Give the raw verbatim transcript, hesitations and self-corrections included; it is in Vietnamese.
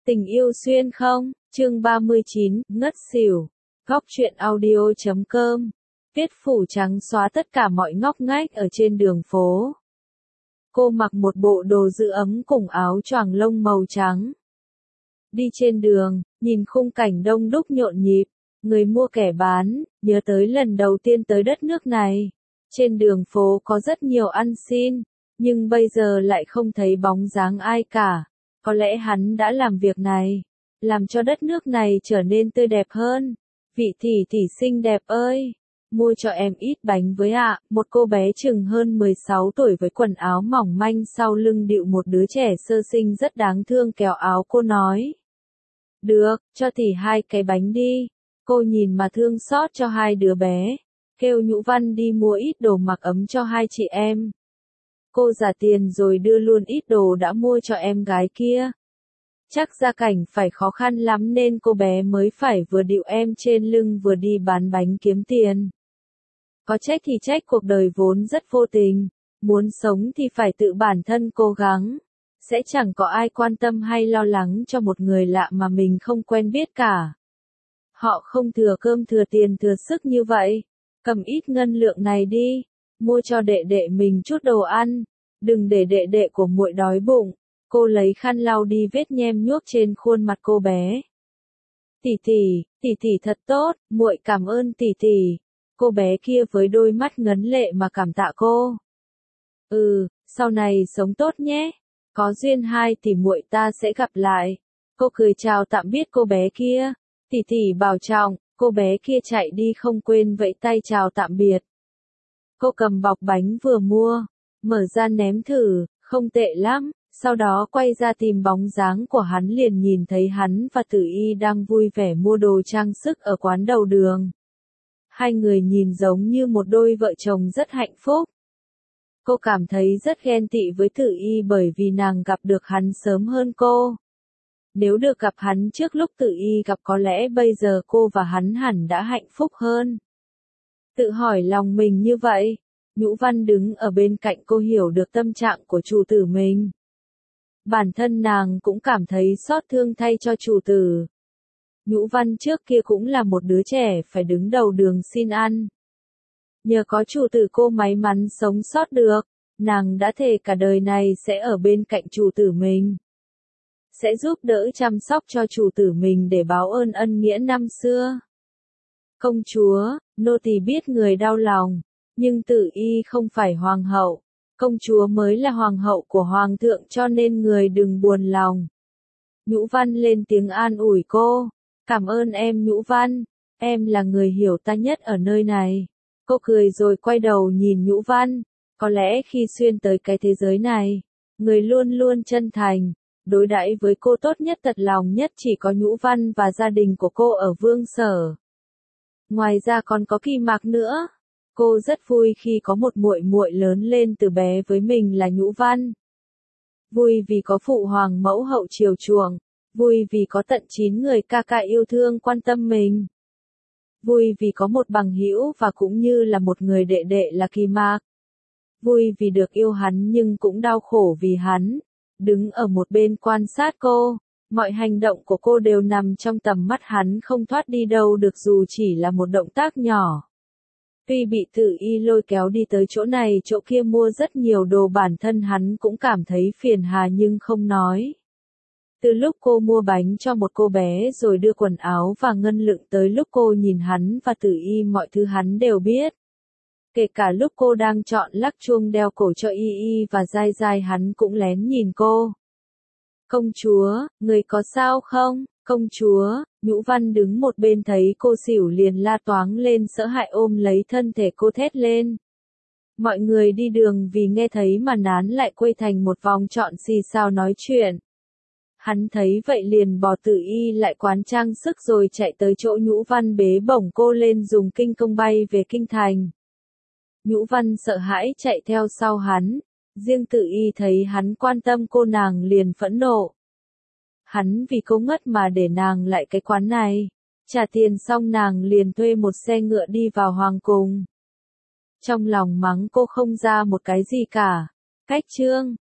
Tình yêu xuyên không? Chương ba mươi chín, ngất xỉu. Góc truyện audio chấm com. Viết phủ trắng xóa tất cả mọi ngóc ngách ở trên đường phố. Cô mặc một bộ đồ giữ ấm cùng áo choàng lông màu trắng. Đi trên đường, nhìn khung cảnh đông đúc nhộn nhịp, người mua kẻ bán, nhớ tới lần đầu tiên tới đất nước này. Trên đường phố có rất nhiều ăn xin, nhưng bây giờ lại không thấy bóng dáng ai cả. Có lẽ hắn đã làm việc này, làm cho đất nước này trở nên tươi đẹp hơn. Vị tỷ tỷ xinh đẹp ơi, mua cho em ít bánh với ạ. Một cô bé chừng hơn mười sáu tuổi với quần áo mỏng manh sau lưng đựu một đứa trẻ sơ sinh rất đáng thương kéo áo cô nói. Được, cho tỷ hai cái bánh đi. Cô nhìn mà thương xót cho hai đứa bé, kêu Nhũ Văn đi mua ít đồ mặc ấm cho hai chị em. Cô trả tiền rồi đưa luôn ít đồ đã mua cho em gái kia. Chắc gia cảnh phải khó khăn lắm nên cô bé mới phải vừa đựu em trên lưng vừa đi bán bánh kiếm tiền. Có trách thì trách cuộc đời vốn rất vô tình, muốn sống thì phải tự bản thân cố gắng. Sẽ chẳng có ai quan tâm hay lo lắng cho một người lạ mà mình không quen biết cả. Họ không thừa cơm thừa tiền thừa sức như vậy. Cầm ít ngân lượng này đi, mua cho đệ đệ mình chút đồ ăn, đừng để đệ đệ của muội đói bụng. Cô lấy khăn lau đi vết nhem nhuốc trên khuôn mặt cô bé. Tỷ tỷ, tỷ tỷ thật tốt, muội cảm ơn tỷ tỷ. Cô bé kia với đôi mắt ngấn lệ mà cảm tạ cô. Ừ, sau này sống tốt nhé. Có duyên hai tỷ muội ta sẽ gặp lại. Cô cười chào tạm biệt cô bé kia. Tỷ tỷ bảo trọng. Cô bé kia chạy đi không quên vẫy tay chào tạm biệt. Cô cầm bọc bánh vừa mua, mở ra ném thử, không tệ lắm. Sau đó quay ra tìm bóng dáng của hắn, liền nhìn thấy hắn và Tử Y đang vui vẻ mua đồ trang sức ở quán đầu đường. Hai người nhìn giống như một đôi vợ chồng rất hạnh phúc. Cô cảm thấy rất ghen tị với Tử Y bởi vì nàng gặp được hắn sớm hơn cô. Nếu được gặp hắn trước lúc Tử Y gặp có lẽ bây giờ cô và hắn hẳn đã hạnh phúc hơn. Tự hỏi lòng mình như vậy, Nhũ Văn đứng ở bên cạnh cô hiểu được tâm trạng của chủ tử mình. Bản thân nàng cũng cảm thấy xót thương thay cho chủ tử. Nhũ Văn trước kia cũng là một đứa trẻ phải đứng đầu đường xin ăn. Nhờ có chủ tử cô may mắn sống sót được, nàng đã thề cả đời này sẽ ở bên cạnh chủ tử mình. Sẽ giúp đỡ chăm sóc cho chủ tử mình để báo ơn ân nghĩa năm xưa. Công chúa, nô tỳ biết người đau lòng, nhưng Tử Y không phải hoàng hậu. Công chúa mới là hoàng hậu của hoàng thượng cho nên người đừng buồn lòng. Nhũ Văn lên tiếng an ủi cô. Cảm ơn em Nhũ Văn, em là người hiểu ta nhất ở nơi này. Cô cười rồi quay đầu nhìn Nhũ Văn. Có lẽ khi xuyên tới cái thế giới này, người luôn luôn chân thành, đối đãi với cô tốt nhất thật lòng nhất chỉ có Nhũ Văn và gia đình của cô ở Vương Sở. Ngoài ra còn có Kỳ Mạc nữa. Cô rất vui khi có một muội muội lớn lên từ bé với mình là Nhũ Văn. Vui vì có phụ hoàng mẫu hậu chiều chuộng, vui vì có tận chín người ca ca yêu thương quan tâm mình. Vui vì có một bằng hữu và cũng như là một người đệ đệ là Kỳ Mạc. Vui vì được yêu hắn nhưng cũng đau khổ vì hắn, đứng ở một bên quan sát cô, mọi hành động của cô đều nằm trong tầm mắt hắn không thoát đi đâu được dù chỉ là một động tác nhỏ. Tuy bị Tử Y lôi kéo đi tới chỗ này chỗ kia mua rất nhiều đồ bản thân hắn cũng cảm thấy phiền hà nhưng không nói. Từ lúc cô mua bánh cho một cô bé rồi đưa quần áo và ngân lượng tới lúc cô nhìn hắn và Tử Y mọi thứ hắn đều biết. Kể cả lúc cô đang chọn lắc chuông đeo cổ cho Y Y và Giai Giai hắn cũng lén nhìn cô. Công chúa, người có sao không? Công chúa, Nhũ Văn đứng một bên thấy cô xỉu liền la toáng lên sợ hãi ôm lấy thân thể cô thét lên. Mọi người đi đường vì nghe thấy mà nán lại quây thành một vòng trọn xì xào nói chuyện. Hắn thấy vậy liền bỏ Tử Y lại quán trang sức rồi chạy tới chỗ Nhũ Văn bế bổng cô lên dùng kinh công bay về kinh thành. Nhũ Văn sợ hãi chạy theo sau hắn, riêng Tử Y thấy hắn quan tâm cô nàng liền phẫn nộ. Hắn vì cô ngất mà để nàng lại cái quán này, trả tiền xong nàng liền thuê một xe ngựa đi vào hoàng cung. Trong lòng mắng cô không ra một cái gì cả. Cách chương